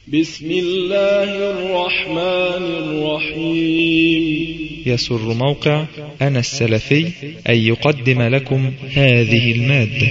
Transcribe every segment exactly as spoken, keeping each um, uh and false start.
بسم الله الرحمن الرحيم. يسر موقع أنا السلفي أن يقدم لكم هذه المادة.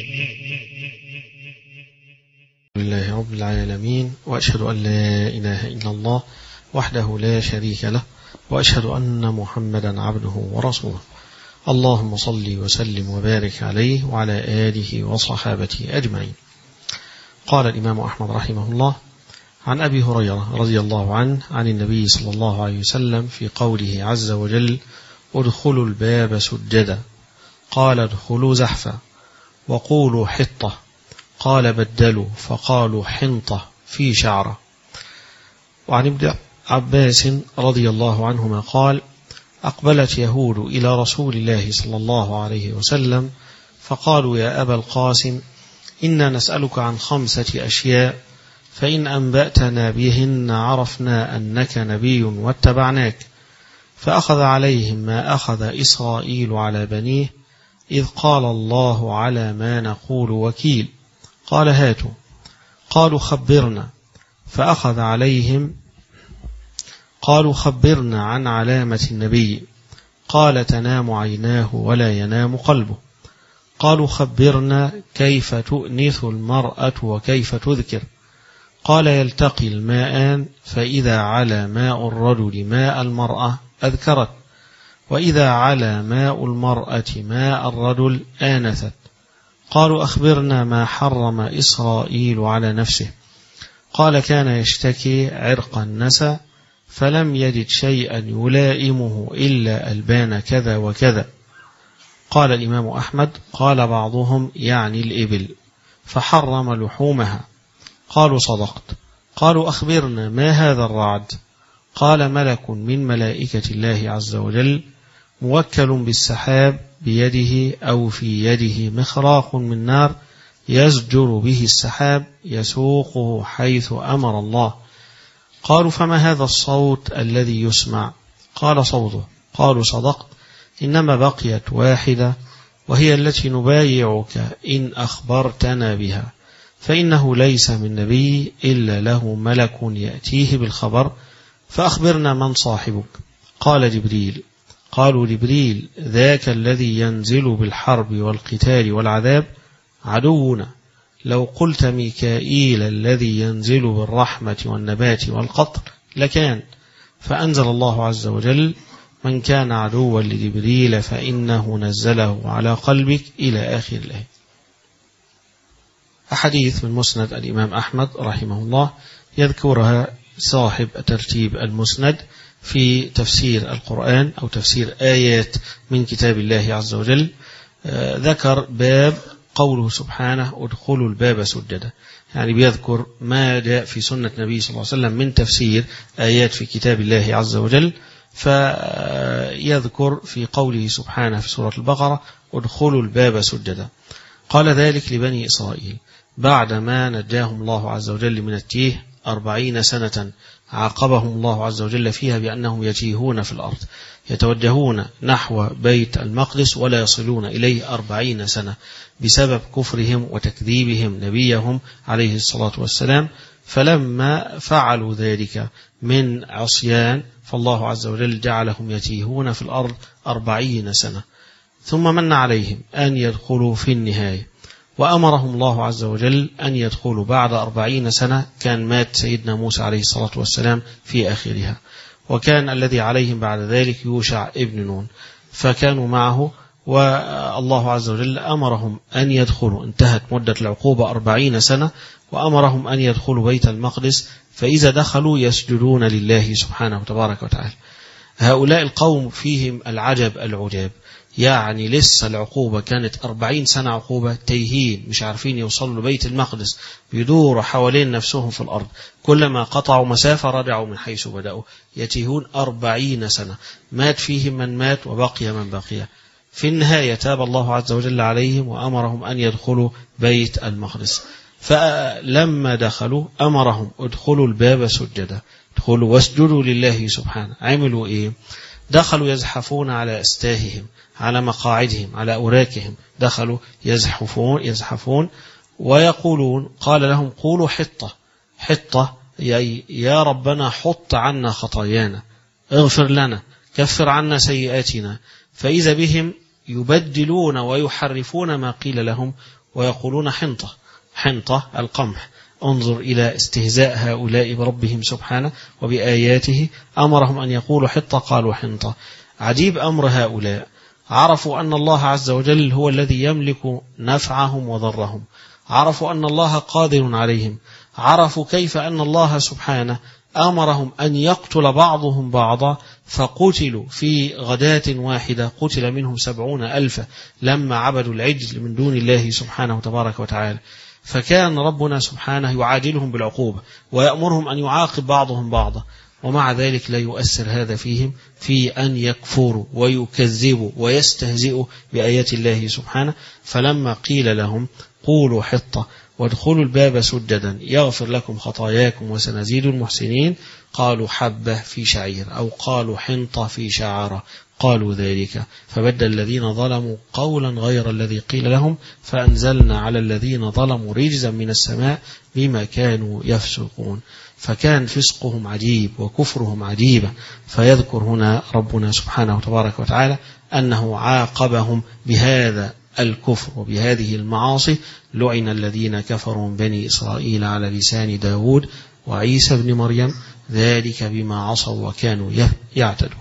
لله رب العالمين، وأشهد أن لا إله إلا الله وحده لا شريك له، وأشهد أن محمدا عبده ورسوله. اللهم صل وسلم وبارك عليه وعلى آله وصحابته أجمعين. قال الإمام أحمد رحمه الله عن أبي هريرة رضي الله عنه عن النبي صلى الله عليه وسلم في قوله عز وجل: ادخلوا الباب سجدا، قال ادخلوا زحفا، وقولوا حطة، قال بدلوا فقالوا حنطة في شعرة. وعن ابن عباس رضي الله عنهما قال: أقبلت يهود إلى رسول الله صلى الله عليه وسلم فقالوا: يا أبا القاسم، إنا نسألك عن خمسة أشياء، فإن أنبأتنا بهن عرفنا أنك نبي واتبعناك. فأخذ عليهم ما أخذ إسرائيل على بنيه، إذ قال الله على ما نقول وكيل. قال: هاتوا. قالوا: خبرنا. فأخذ عليهم قالوا: خبرنا عن علامة النبي. قال: تنام عيناه ولا ينام قلبه. قالوا: خبرنا كيف تؤنث المرأة وكيف تذكر. قال: يلتقي الماءان، فإذا على ماء الرجل ماء المرأة أذكرت، وإذا على ماء المرأة ماء الرجل آنثت. قالوا: أخبرنا ما حرم إسرائيل على نفسه. قال: كان يشتكي عرق النسى، فلم يجد شيئا يلائمه إلا ألبان كذا وكذا. قال الإمام أحمد: قال بعضهم يعني الإبل، فحرم لحومها. قالوا: صدقت. قالوا: أخبرنا ما هذا الرعد. قال: ملك من ملائكة الله عز وجل، موكل بالسحاب بيده أو في يده مخراق من نار، يزجر به السحاب يسوقه حيث أمر الله. قالوا: فما هذا الصوت الذي يسمع؟ قال: صوته. قالوا: صدقت، إنما بقيت واحدة، وهي التي نبايعك إن أخبرتنا بها، فإنه ليس من نبي إلا له ملك يأتيه بالخبر، فأخبرنا من صاحبك. قال: جبريل. قالوا: جبريل ذاك الذي ينزل بالحرب والقتال والعذاب، عدونا. لو قلت ميكائيل الذي ينزل بالرحمة والنبات والقطر لكان. فأنزل الله عز وجل: من كان عدوا لجبريل فإنه نزله على قلبك، إلى آخر الآية. أحاديث من مسند الإمام أحمد رحمه الله يذكرها صاحب ترتيب المسند في تفسير القرآن أو تفسير آيات من كتاب الله عز وجل. ذكر باب قوله سبحانه: ادخلوا الباب سجدا، يعني بيذكر ما جاء في سنة النبي صلى الله عليه وسلم من تفسير آيات في كتاب الله عز وجل. فيذكر في قوله سبحانه في سورة البقرة: ادخلوا الباب سجدا. قال ذلك لبني إسرائيل بعدما نجاهم الله عز وجل من التيه أربعين سنة، عاقبهم الله عز وجل فيها بأنهم يتيهون في الأرض، يتوجهون نحو بيت المقدس ولا يصلون إليه أربعين سنة بسبب كفرهم وتكذيبهم نبيهم عليه الصلاة والسلام. فلما فعلوا ذلك من عصيان، فالله عز وجل جعلهم يتيهون في الأرض أربعين سنة، ثم من عليهم أن يدخلوا في النهاية، وأمرهم الله عز وجل أن يدخلوا بعد أربعين سنة. كان مات سيدنا موسى عليه الصلاة والسلام في آخرها، وكان الذي عليهم بعد ذلك يوشع ابن نون، فكانوا معه، والله عز وجل أمرهم أن يدخلوا. انتهت مدة العقوبة أربعين سنة، وأمرهم أن يدخلوا بيت المقدس، فإذا دخلوا يسجدون لله سبحانه وتبارك وتعالى. هؤلاء القوم فيهم العجب العجاب، يعني لسه العقوبة كانت أربعين سنة عقوبة، تيهين، مش عارفين يوصلوا لبيت المقدس، بيدوروا حوالين نفسهم في الأرض، كلما قطعوا مسافة رجعوا من حيث بدأوا، يتيهون أربعين سنة، مات فيهم من مات وبقي من بقي. في النهاية تاب الله عز وجل عليهم وأمرهم أن يدخلوا بيت المقدس. فلما دخلوا أمرهم: ادخلوا الباب سجدا، ادخلوا واسجدوا لله سبحانه. عملوا إيه؟ دخلوا يزحفون على أستاههم، على مقاعدهم، على أوراكهم، دخلوا يزحفون يزحفون ويقولون. قال لهم: قولوا حطة. حطة يا ربنا حط عنا خطايانا، اغفر لنا، كفر عنا سيئاتنا، فإذا بهم يبدلون ويحرفون ما قيل لهم ويقولون حنطة. حنطة القمح. انظر إلى استهزاء هؤلاء بربهم سبحانه وبآياته، أمرهم أن يقولوا حطة قالوا حنطة. عجيب أمر هؤلاء، عرفوا أن الله عز وجل هو الذي يملك نفعهم وضرهم، عرفوا أن الله قادر عليهم، عرفوا كيف أن الله سبحانه أمرهم أن يقتل بعضهم بعضا، فقتلوا في غداة واحدة، قتل منهم سبعون ألفا لما عبدوا العجل من دون الله سبحانه تبارك وتعالى. فكان ربنا سبحانه يعاجلهم بالعقوبة ويأمرهم أن يعاقب بعضهم بعضا، ومع ذلك لا يؤثر هذا فيهم في أن يكفروا ويكذبوا ويستهزئوا بآيات الله سبحانه. فلما قيل لهم قولوا حطة وادخلوا الباب سجدا يغفر لكم خطاياكم وسنزيد المحسنين، قالوا حبة في شعير، أو قالوا حنطة في شعرة، قالوا ذلك. فبدل الذين ظلموا قولا غير الذي قيل لهم فأنزلنا على الذين ظلموا رجزا من السماء بما كانوا يفسقون. فكان فسقهم عجيب وكفرهم عجيبا. فيذكر هنا ربنا سبحانه تبارك وتعالى أنه عاقبهم بهذا الكفر وبهذه المعاصي. لعن الذين كفروا من بني إسرائيل على لسان داود وعيسى بن مريم ذلك بما عصوا وكانوا يعتدون.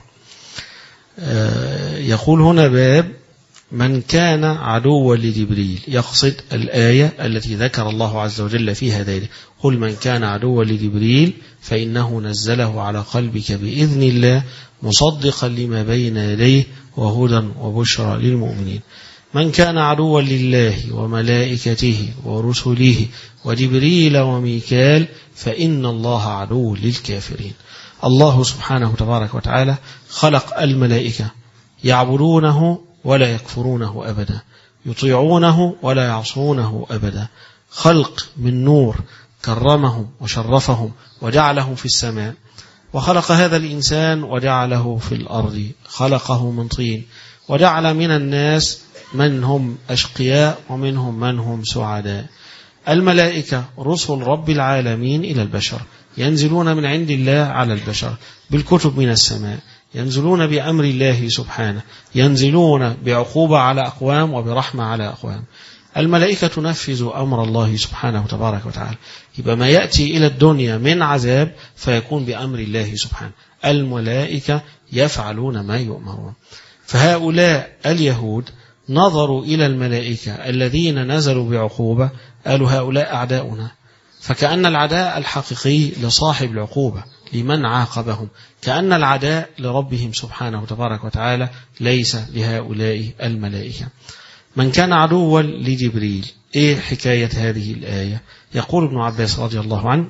يقول هنا باب من كان عدوا لجبريل، يقصد الآية التي ذكر الله عز وجل فيها ذلك. قل من كان عدوا لجبريل فإنه نزله على قلبك بإذن الله مصدقا لما بين يديه وهدى وبشرى للمؤمنين. من كان عدوا لله وملائكته ورسله وجبريل وميكال فإن الله عدو للكافرين. الله سبحانه تبارك وتعالى خلق الملائكة يعبدونه ولا يكفرونه أبدا، يطيعونه ولا يعصونه أبدا. خلق من نور كرمهم وشرفهم وجعلهم في السماء، وخلق هذا الإنسان وجعله في الأرض، خلقه من طين، وجعل من الناس من هم أشقياء ومنهم من هم سعداء. الملائكة رسل رب العالمين إلى البشر، ينزلون من عند الله على البشر بالكتب من السماء، ينزلون بأمر الله سبحانه، ينزلون بعقوبة على أقوام وبرحمة على أقوام. الملائكة تنفذ أمر الله سبحانه تبارك وتعالى. يبقى ما يأتي إلى الدنيا من عذاب فيكون بأمر الله سبحانه. الملائكة يفعلون ما يؤمرون. فهؤلاء اليهود نظروا إلى الملائكة الذين نزلوا بعقوبة، قالوا هؤلاء أعداؤنا، فكأن العداء الحقيقي لصاحب العقوبة لمن عاقبهم، كأن العداء لربهم سبحانه تبارك وتعالى ليس لهؤلاء الملائكة. من كان عدوا لجبريل، إيه حكاية هذه الآية؟ يقول ابن عباس رضي الله عنه: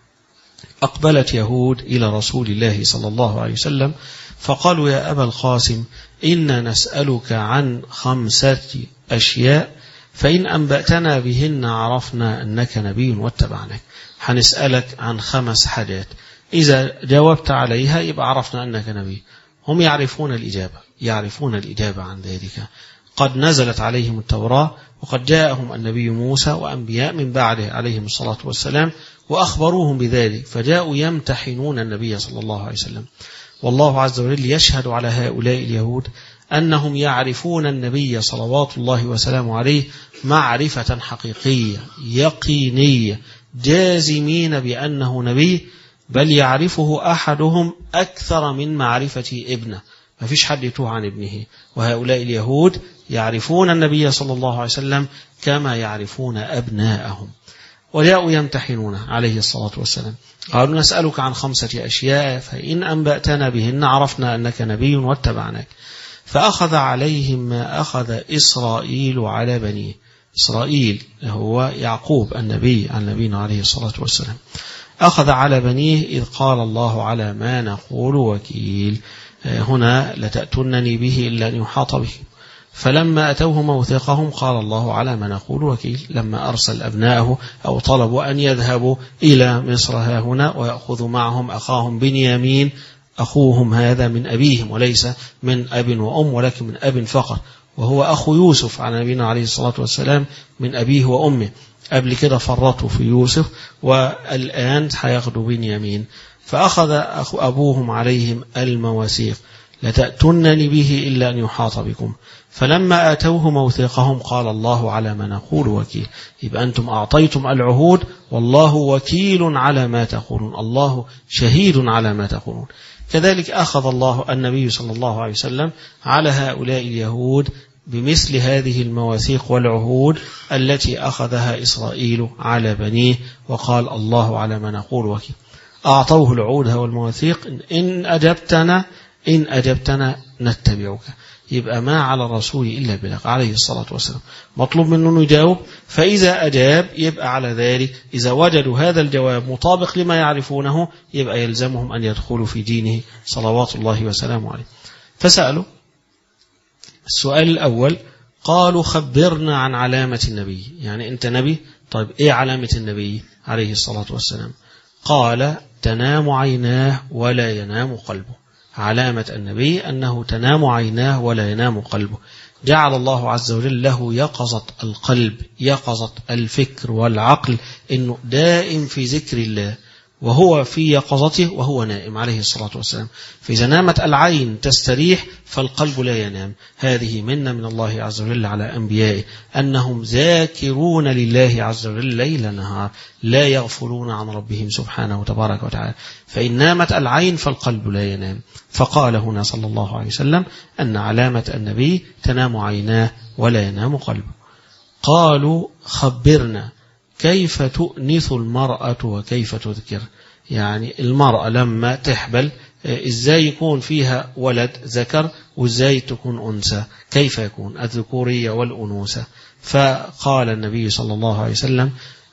أقبلت يهود إلى رسول الله صلى الله عليه وسلم فقالوا يا أبا القاسم إنا نسألك عن خمسة أشياء فإن أنبأتنا بهن عرفنا أنك نبي واتبعناك. هنسألك عن خمس حاجات، إذا جاوبت عليها يبقى عرفنا أنك نبي. هم يعرفون الإجابة، يعرفون الإجابة عن ذلك. قد نزلت عليهم التوراة، وقد جاءهم النبي موسى وأنبياء من بعده عليهم الصلاة والسلام وأخبروهم بذلك، فجاءوا يمتحنون النبي صلى الله عليه وسلم. والله عز وجل يشهد على هؤلاء اليهود أنهم يعرفون النبي صلوات الله وسلامه عليه معرفة حقيقية يقينية، جازمين بأنه نبي، بل يعرفه أحدهم أكثر من معرفة ابنه، ما فيش حد يتوه عن ابنه. وهؤلاء اليهود يعرفون النبي صلى الله عليه وسلم كما يعرفون أبناءهم. وجاءوا يمتحنون عليه الصلاة والسلام، قالوا نسألك عن خمسة أشياء فإن أنبأتنا بهن عرفنا أنك نبي واتبعناك. فأخذ عليهم ما أخذ إسرائيل على بنيه. إسرائيل هو يعقوب النبي عن نبينا عليه الصلاة والسلام، أخذ على بنيه إذ قال الله على ما نقول وكيل. هنا لتأتونني به إلا أن يحاط به. فلما أتوه موثقهم قال الله على ما نقول وكيل. لما أرسل أبنائه أو طلبوا أن يذهبوا إلى مصر ها هنا ويأخذوا معهم أخاهم بنيامين، أخوهم هذا من أبيهم وليس من أب وأم ولكن من أب فقط، وهو أخو يوسف على نبينا عليه الصلاة والسلام من أبيه وأمه. قبل كده فرطوا في يوسف والآن هياخدوا بنيامين. فأخذ أبوهم عليهم المواثيق لتأتونني به إلا أن يحاط بكم، فلما آتوه موثيقهم قال الله على ما نقول وكيل. يبقى أنتم أعطيتم العهود والله وكيل على ما تقولون، الله شهيد على ما تقولون. كذلك أخذ الله النبي صلى الله عليه وسلم على هؤلاء اليهود بمثل هذه المواثيق والعهود التي أخذها إسرائيل على بنيه، وقال الله على ما نقول وكيل. أعطوه العهود والمواثيق، إن أجبتنا إن أجبتنا نتبعك. يبقى ما على الرسول إلا البلاغ عليه الصلاة والسلام، مطلوب منه يجاوب، فإذا أجاب يبقى على ذلك إذا وجدوا هذا الجواب مطابق لما يعرفونه يبقى يلزمهم أن يدخلوا في دينه صلوات الله وسلامه عليه. فسألوا السؤال الأول، قالوا خبرنا عن علامة النبي، يعني أنت نبي، طيب إيه علامة النبي عليه الصلاة والسلام؟ قال تنام عيناه ولا ينام قلبه. علامة النبي أنه تنام عيناه ولا ينام قلبه، جعل الله عز وجل له يقظة القلب، يقظة الفكر والعقل، إنه دائم في ذكر الله وهو في يقظته وهو نائم عليه الصلاة والسلام. فإذا نامت العين تستريح فالقلب لا ينام. هذه منة من الله عز وجل على أنبيائه أنهم ذاكرون لله عز وجل ليل نهار، لا يغفلون عن ربهم سبحانه وتبارك وتعالى. فإن نامت العين فالقلب لا ينام. فقال هنا صلى الله عليه وسلم أن علامة النبي تنام عيناه ولا ينام قلبه. قالوا خبرنا كيف تؤنث المرأة وكيف تذكر، يعني المرأة لما تحبل إزاي يكون فيها ولد ذكر وإزاي تكون أنثى، كيف يكون الذكورية والأنوثة. فقال النبي صلى الله عليه وسلم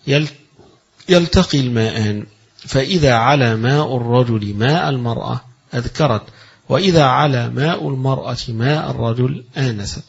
يلتقي الماءان، فإذا على ماء الرجل ماء المرأة أذكرت، وإذا على ماء المرأة ماء الرجل آنست.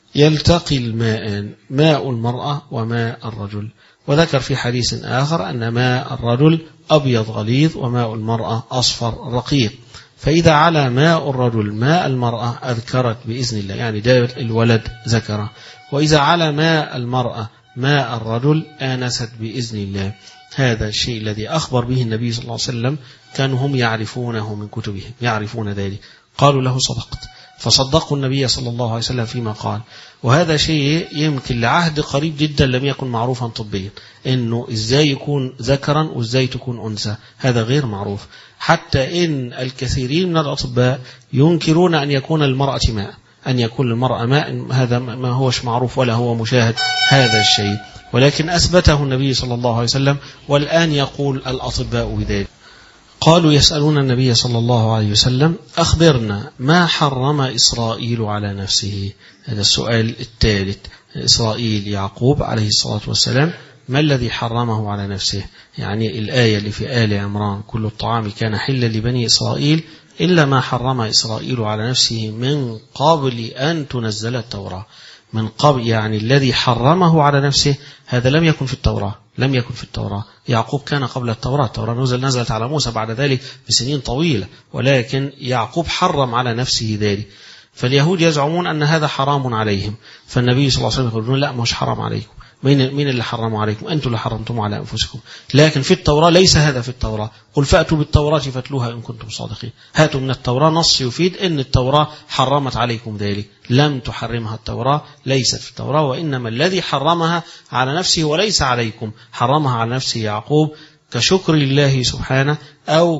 يلتقي الماءان، ماء المرأة وماء الرجل. وذكر في حديث آخر أن ماء الرجل أبيض غليظ وماء المرأة أصفر رقيق. فإذا على ماء الرجل ماء المرأة أذكرت بإذن الله، يعني جابت الولد ذكره، وإذا على ماء المرأة ماء الرجل آنست بإذن الله. هذا الشيء الذي أخبر به النبي صلى الله عليه وسلم كانوا هم يعرفونه من كتبهم، يعرفون ذلك. قالوا له صدقت، فصدقوا النبي صلى الله عليه وسلم فيما قال. وهذا شيء يمكن لعهد قريب جدا لم يكن معروفا طبيا، إنه إزاي يكون ذكرا وإزاي تكون أنثى، هذا غير معروف. حتى إن الكثيرين من الأطباء ينكرون أن يكون المرأة ماء، أن يكون المرأة ماء، هذا ما هوش معروف ولا هو مشاهد هذا الشيء، ولكن أثبته النبي صلى الله عليه وسلم، والآن يقول الأطباء بذلك. قالوا يسألون النبي صلى الله عليه وسلم أخبرنا ما حرم إسرائيل على نفسه. هذا السؤال الثالث. إسرائيل يعقوب عليه الصلاة والسلام ما الذي حرمه على نفسه؟ يعني الآية اللي في آل عمران كل الطعام كان حلا لبني إسرائيل إلا ما حرم إسرائيل على نفسه من قبل أن تنزل التوراة. من قبل، يعني الذي حرمه على نفسه هذا لم يكن في التوراة، لم يكن في التوراة. يعقوب كان قبل التوراة، التوراة نزل نزلت على موسى بعد ذلك بسنين طويلة، ولكن يعقوب حرم على نفسه ذلك. فاليهود يزعمون أن هذا حرام عليهم، فالنبي صلى الله عليه وسلم يقولون لا، مش حرام عليكم. مين مين اللي حرموا عليكم؟ أنتم اللي حرمتم على أنفسكم. لكن في التوراة ليس هذا في التوراة. قل فأتوا بالتوراة فاتلوها إن كنتم صادقين. هاتوا من التوراة نص يفيد أن التوراة حرمت عليكم ذلك. لم تحرمها التوراة، ليست في التوراة، وإنما الذي حرمها على نفسه وليس عليكم، حرمها على نفسه يعقوب كشكر لله سبحانه، أو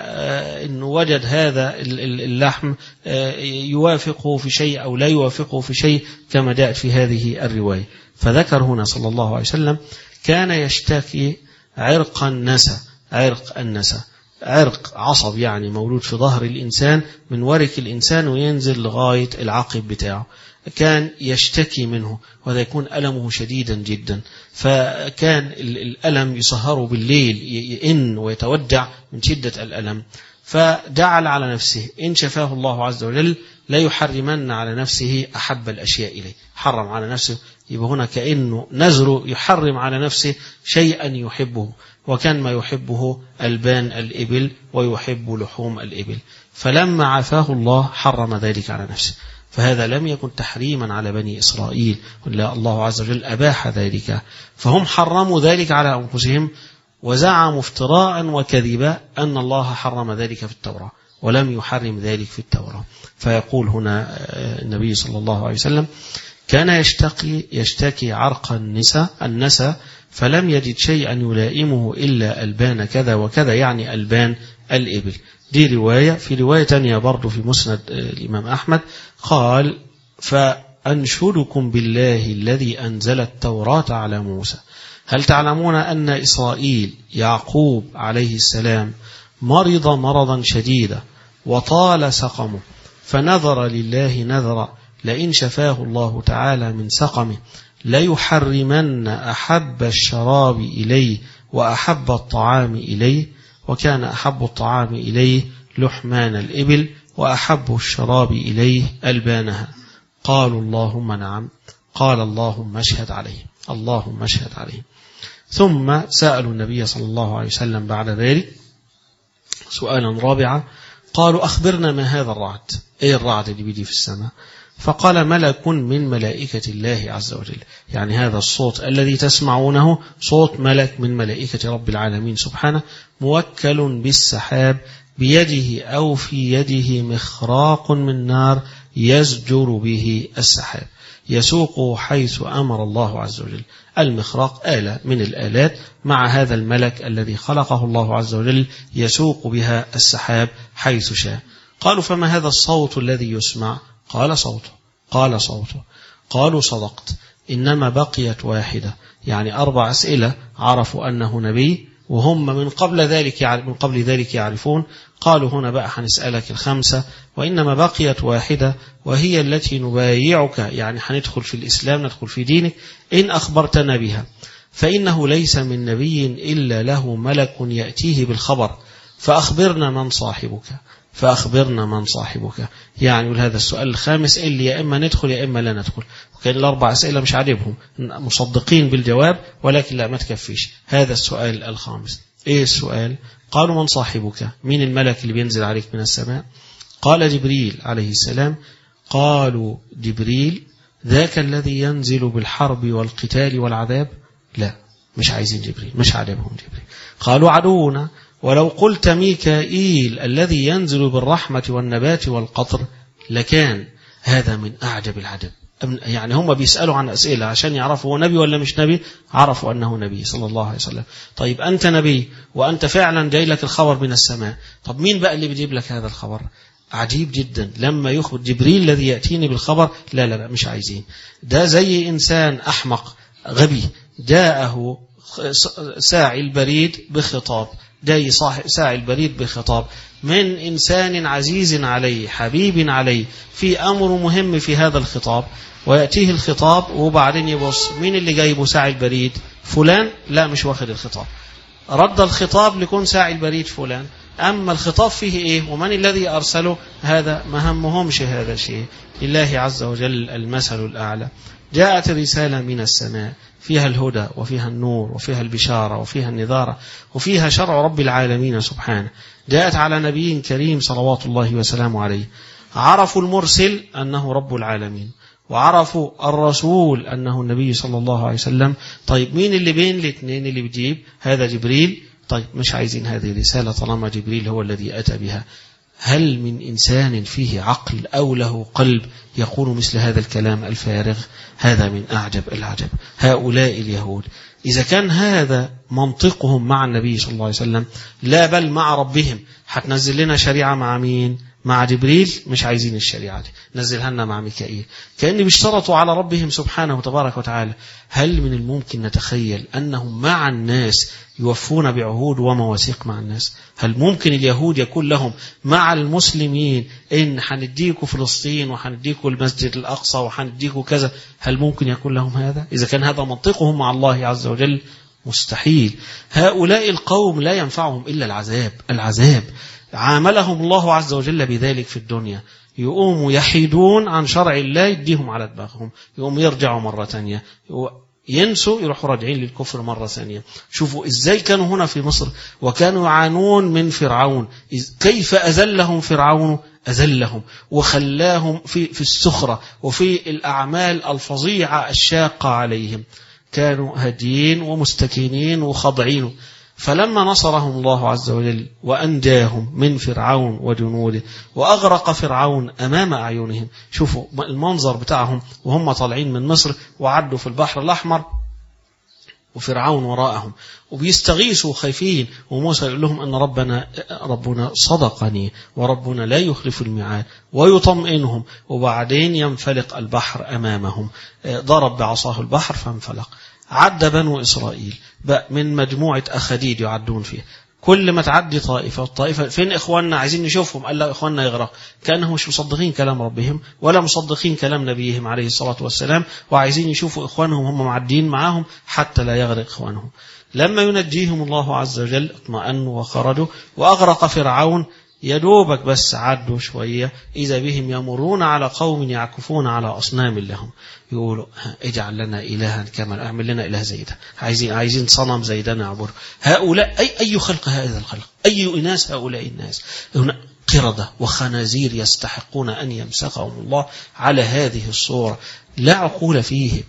كأنه وجد هذا اللحم يوافقه في شيء أو لا يوافقه في شيء كما جاءت في هذه الرواية. فذكر هنا صلى الله عليه وسلم كان يشتكي عرق النسا. عرق النسا عرق عصب، يعني مولود في ظهر الإنسان من ورك الإنسان وينزل لغاية العقب بتاعه، كان يشتكي منه، وهذا يكون ألمه شديدا جدا. فكان الألم يسهره بالليل، يئن ويتودع من شدة الألم. فجعل على نفسه إن شفاه الله عز وجل لا يحرمن على نفسه أحب الأشياء إليه. حرم على نفسه، يبقى هنا كأنه نذره يحرم على نفسه شيئا يحبه، وكان ما يحبه ألبان الإبل ويحب لحوم الإبل. فلما عافاه الله حرم ذلك على نفسه. فهذا لم يكن تحريما على بني إسرائيل، لا، الله عز وجل أباح ذلك، فهم حرموا ذلك على أنفسهم وزعموا افتراء وكذبا أن الله حرم ذلك في التوراة ولم يحرم ذلك في التوراة. فيقول هنا النبي صلى الله عليه وسلم كان يشتكي يشتكي عرق النساء النساء فلم يجد شيئا يلائمه إلا ألبان كذا وكذا، يعني ألبان الإبل. دي رواية. في رواية تانية برضو في مسند الإمام أحمد قال فأنشدكم بالله الذي أنزل التوراة على موسى هل تعلمون أن إسرائيل يعقوب عليه السلام مرض مرضا شديدا وطال سقمه فنذر لله نذرا لئن شفاه الله تعالى من سقمه ليحرمن أحب الشراب إليه وأحب الطعام إليه، وكان أحب الطعام إليه لحمان الإبل وأحب الشراب إليه ألبانها. قالوا اللهم نعم. قال اللهم اشهد عليه، اللهم اشهد عليه. ثم سألوا النبي صلى الله عليه وسلم بعد ذلك سؤالا رابعا، قالوا أخبرنا ما هذا الرعد، إيه الرعد اللي بيجي في السماء؟ فقال ملك من ملائكة الله عز وجل، يعني هذا الصوت الذي تسمعونه صوت ملك من ملائكة رب العالمين سبحانه، موكل بالسحاب بيده أو في يده مخراق من نار يزجر به السحاب يسوق حيث أمر الله عز وجل. المخراق آلة من الآلات مع هذا الملك الذي خلقه الله عز وجل يسوق بها السحاب حيث شاء. قالوا فما هذا الصوت الذي يسمع؟ قال صوته قال صوته قالوا صدقت، إنما بقيت واحدة، يعني أربع أسئلة عرفوا أنه نبي وهم من قبل ذلك من قبل ذلك يعرفون. قالوا هنا بقى هنسألك الخمسة، وإنما بقيت واحدة وهي التي نبايعك، يعني هندخل في الإسلام ندخل في دينك إن أخبرتنا بها، فإنه ليس من نبي إلا له ملك يأتيه بالخبر، فأخبرنا من صاحبك فأخبرنا من صاحبك. يعني هذا السؤال الخامس اللي يا إما ندخل يا إما لا ندخل، وكان الأربع أسئلة مش عاجبهم مصدقين بالجواب ولكن لا ما تكفيش. هذا السؤال الخامس. إيه السؤال؟ قالوا من صاحبك، مين الملك اللي بينزل عليك من السماء؟ قال جبريل عليه السلام. قالوا جبريل ذاك الذي ينزل بالحرب والقتال والعذاب؟ لا مش عايزين جبريل، مش عاجبهم جبريل. قالوا عدونا. ولو قلت ميكائيل الذي ينزل بالرحمة والنبات والقطر لكان. هذا من أعجب العجب. يعني هم بيسألوا عن أسئلة عشان يعرفوا هو نبي ولا مش نبي، عرفوا أنه نبي صلى الله عليه وسلم. طيب أنت نبي وأنت فعلا جاي لك الخبر من السماء، طب مين بقى اللي بيجيب لك هذا الخبر؟ عجيب جدا. لما يخبر جبريل الذي يأتيني بالخبر، لا لا لا مش عايزين. ده زي إنسان أحمق غبي جاءه ساعي البريد بخطاب، جاي ساعي البريد بخطاب من إنسان عزيز عليه حبيب عليه في أمر مهم في هذا الخطاب، ويأتيه الخطاب وبعدين يبص مين اللي جايبه ساعي البريد؟ فلان؟ لا مش واخد الخطاب. رد الخطاب لكون ساعي البريد فلان، أما الخطاب فيه إيه ومن الذي أرسله؟ هذا ما همهمش هذا الشيء. لله عز وجل المثل الأعلى. جاءت رسالة من السماء فيها الهدى وفيها النور وفيها البشارة وفيها النذارة وفيها شرع رب العالمين سبحانه. جاءت على نبي كريم صلوات الله وسلامه عليه. عرفوا المرسل أنه رب العالمين، وعرفوا الرسول أنه النبي صلى الله عليه وسلم. طيب مين اللي بين الاثنين اللي بيجيب؟ هذا جبريل. طيب مش عايزين هذه الرسالة طالما جبريل هو الذي أتى بها. هل من إنسان فيه عقل أو له قلب يقول مثل هذا الكلام الفارغ؟ هذا من أعجب العجب. هؤلاء اليهود إذا كان هذا منطقهم مع النبي صلى الله عليه وسلم، لا بل مع ربهم، هتنزل لنا شريعة مع مين؟ مع جبريل. مش عايزين الشريعة دي، نزلها لنا مع ميكائيل. كأن بيشترطوا على ربهم سبحانه وتبارك وتعالى. هل من الممكن نتخيل أنهم مع الناس يوفون بعهود ومواثيق مع الناس؟ هل ممكن اليهود يكون لهم مع المسلمين إن حنديكوا فلسطين وحنديكوا المسجد الأقصى وحنديكوا كذا؟ هل ممكن يكون لهم هذا؟ إذا كان هذا منطقهم مع الله عز وجل مستحيل. هؤلاء القوم لا ينفعهم إلا العذاب. العذاب عاملهم الله عز وجل بذلك في الدنيا. يقوموا يحيدون عن شرع الله يديهم على دماغهم، يقوموا يرجعوا مرة تانية، ينسوا يروحوا راجعين للكفر مرة ثانية. شوفوا إزاي كانوا هنا في مصر وكانوا يعانون من فرعون. كيف أذلهم فرعون؟ أذلهم وخلاهم في, في السخرة وفي الأعمال الفظيعة الشاقة عليهم. كانوا هاديين ومستكينين وخاضعين. فلما نصرهم الله عز وجل وأنجاهم من فرعون وجنوده وأغرق فرعون أمام أعينهم، شوفوا المنظر بتاعهم وهم طالعين من مصر وعدوا في البحر الأحمر وفرعون وراءهم وبيستغيثوا خايفين، وموسى يقول لهم أن ربنا ربنا صدقني وربنا لا يخلف الميعاد، ويطمئنهم. وبعدين ينفلق البحر أمامهم، ضرب بعصاه البحر فانفلق. عد بنو إسرائيل بقى من مجموعة أخديد يعدون فيها، كل ما تعدي طائفة والطائفة فين إخواننا عايزين نشوفهم، قال لا إخواننا يغرق. كأنهم مش مصدقين كلام ربهم ولا مصدقين كلام نبيهم عليه الصلاة والسلام، وعايزين يشوفوا إخوانهم هم معدين معاهم حتى لا يغرق إخوانهم. لما ينجيهم الله عز وجل اطمأنوا وخرجوا، وأغرق فرعون. يدوبك بس عدوا شوية إذا بهم يمرون على قوم يعكفون على أصنام لهم، يقولوا اجعل لنا إلها كما اعمل لنا إله زي ده، عايزين عايزين صنم زي ده نعبر. هؤلاء أي أي خلق هذا الخلق، أي إناس هؤلاء الناس، هنا قردة وخنازير يستحقون أن يمسخهم الله على هذه الصورة، لا عقول فيهم.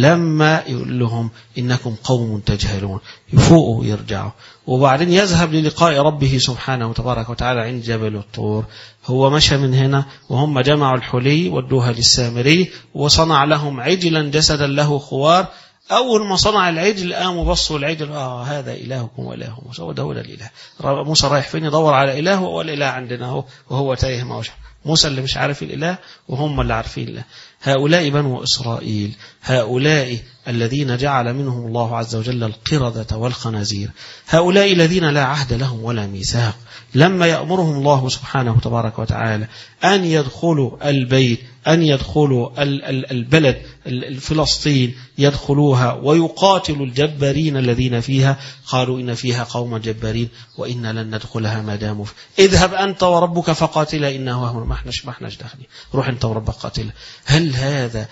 لما يقول لهم إنكم قوم تجهلون يفوقوا ويرجعوا، وبعدين يذهب للقاء ربه سبحانه وتبارك وتعالى عند جبل الطور. هو مشى من هنا وهم جمعوا الحلي ودوها للسامري وصنع لهم عجلا جسدا له خوار. أول ما صنع العجل قاموا بصوا العجل، آه هذا إلهكم وإله موسى، وده هو الإله. موسى رايح فين يدور على إله، والإله عندنا هو، وهو تايه ما وشع. موسى اللي مش عارف الإله وهم اللي عارفين الله. هؤلاء بنو إسرائيل، هؤلاء الذين جعل منهم الله عز وجل القردة والخنازير، هؤلاء الذين لا عهد لهم ولا ميثاق. لما يأمرهم الله سبحانه وتبارك وتعالى أن يدخلوا البيت، أن يدخلوا البلد الفلسطين، يدخلوها ويقاتلوا الجبارين الذين فيها، قالوا إن فيها قوم جبارين وإنا لن ندخلها ما داموا فيه. اذهب أنت وربك فقاتلا إنه هو، ما احناش ما احناش داخلين، روح أنت وربك قاتلا. هل هذا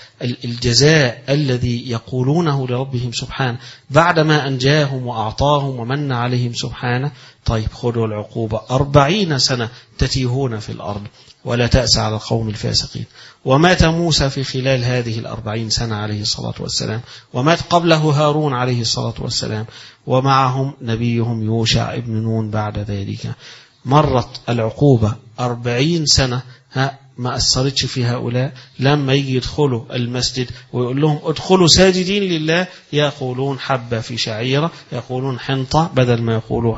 الجزاء الذي يقولونه لربهم سبحانه بعدما أنجاهم وأعطاهم ومن عليهم سبحانه؟ طيب خذوا العقوبة، أربعين سنة تتيهون في الأرض ولا تأس على القوم الفاسقين. ومات موسى في خلال هذه الأربعين سنة عليه الصلاة والسلام، ومات قبله هارون عليه الصلاة والسلام، ومعهم نبيهم يوشع ابن نون بعد ذلك. مرت العقوبة أربعين سنة، ها ما أثرتش في هؤلاء. لما يجي يدخلوا المسجد ويقول لهم ادخلوا ساجدين لله، يقولون حبة في شعيرة، يقولون حنطة بدل ما يقولوا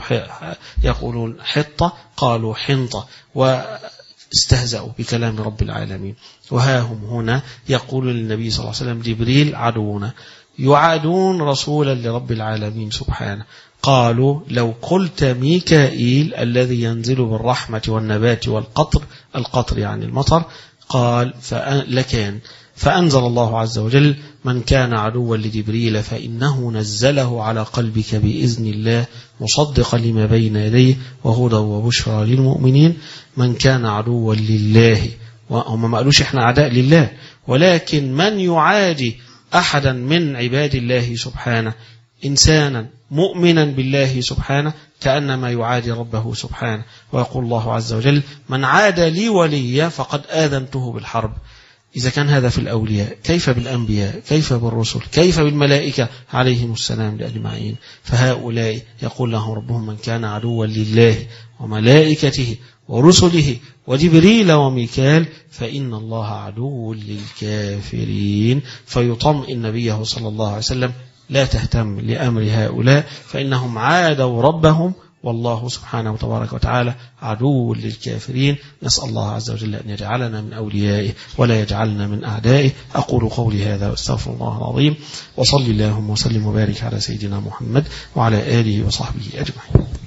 يقولون حطة قالوا حنطة، واستهزأوا بكلام رب العالمين. وها هم هنا يقول للنبي صلى الله عليه وسلم جبريل عدونا، يعادون رسولا لرب العالمين سبحانه. قالوا لو قلت ميكائيل الذي ينزل بالرحمة والنبات والقطر، القطر يعني المطر، قال لكان. فأنزل الله عز وجل من كان عدوا لجبريل فإنه نزله على قلبك بإذن الله مصدقا لما بين يديه وهدى وبشرى للمؤمنين. من كان عدوا لله، وهم ما قالوش احنا عداء لله، ولكن من يعادي أحدا من عباد الله سبحانه، إنسانا مؤمنا بالله سبحانه، كأنما يعادي ربه سبحانه. ويقول الله عز وجل من عاد لي وليا فقد آذنته بالحرب. إذا كان هذا في الأولياء، كيف بالأنبياء، كيف بالرسل، كيف بالملائكة عليهم السلام أجمعين؟ فهؤلاء يقول لهم ربهم من كان عدوا لله وملائكته ورسله وجبريل وميكال فإن الله عدو للكافرين. فيطمئن نبيه صلى الله عليه وسلم لا تهتم لأمر هؤلاء فإنهم عادوا ربهم، والله سبحانه وتبارك وتعالى عدو للكافرين. نسأل الله عز وجل أن يجعلنا من أوليائه ولا يجعلنا من أعدائه. أقول قولي هذا واستغفر الله العظيم، وصلي اللهم وسلم وبارك على سيدنا محمد وعلى آله وصحبه أجمعين.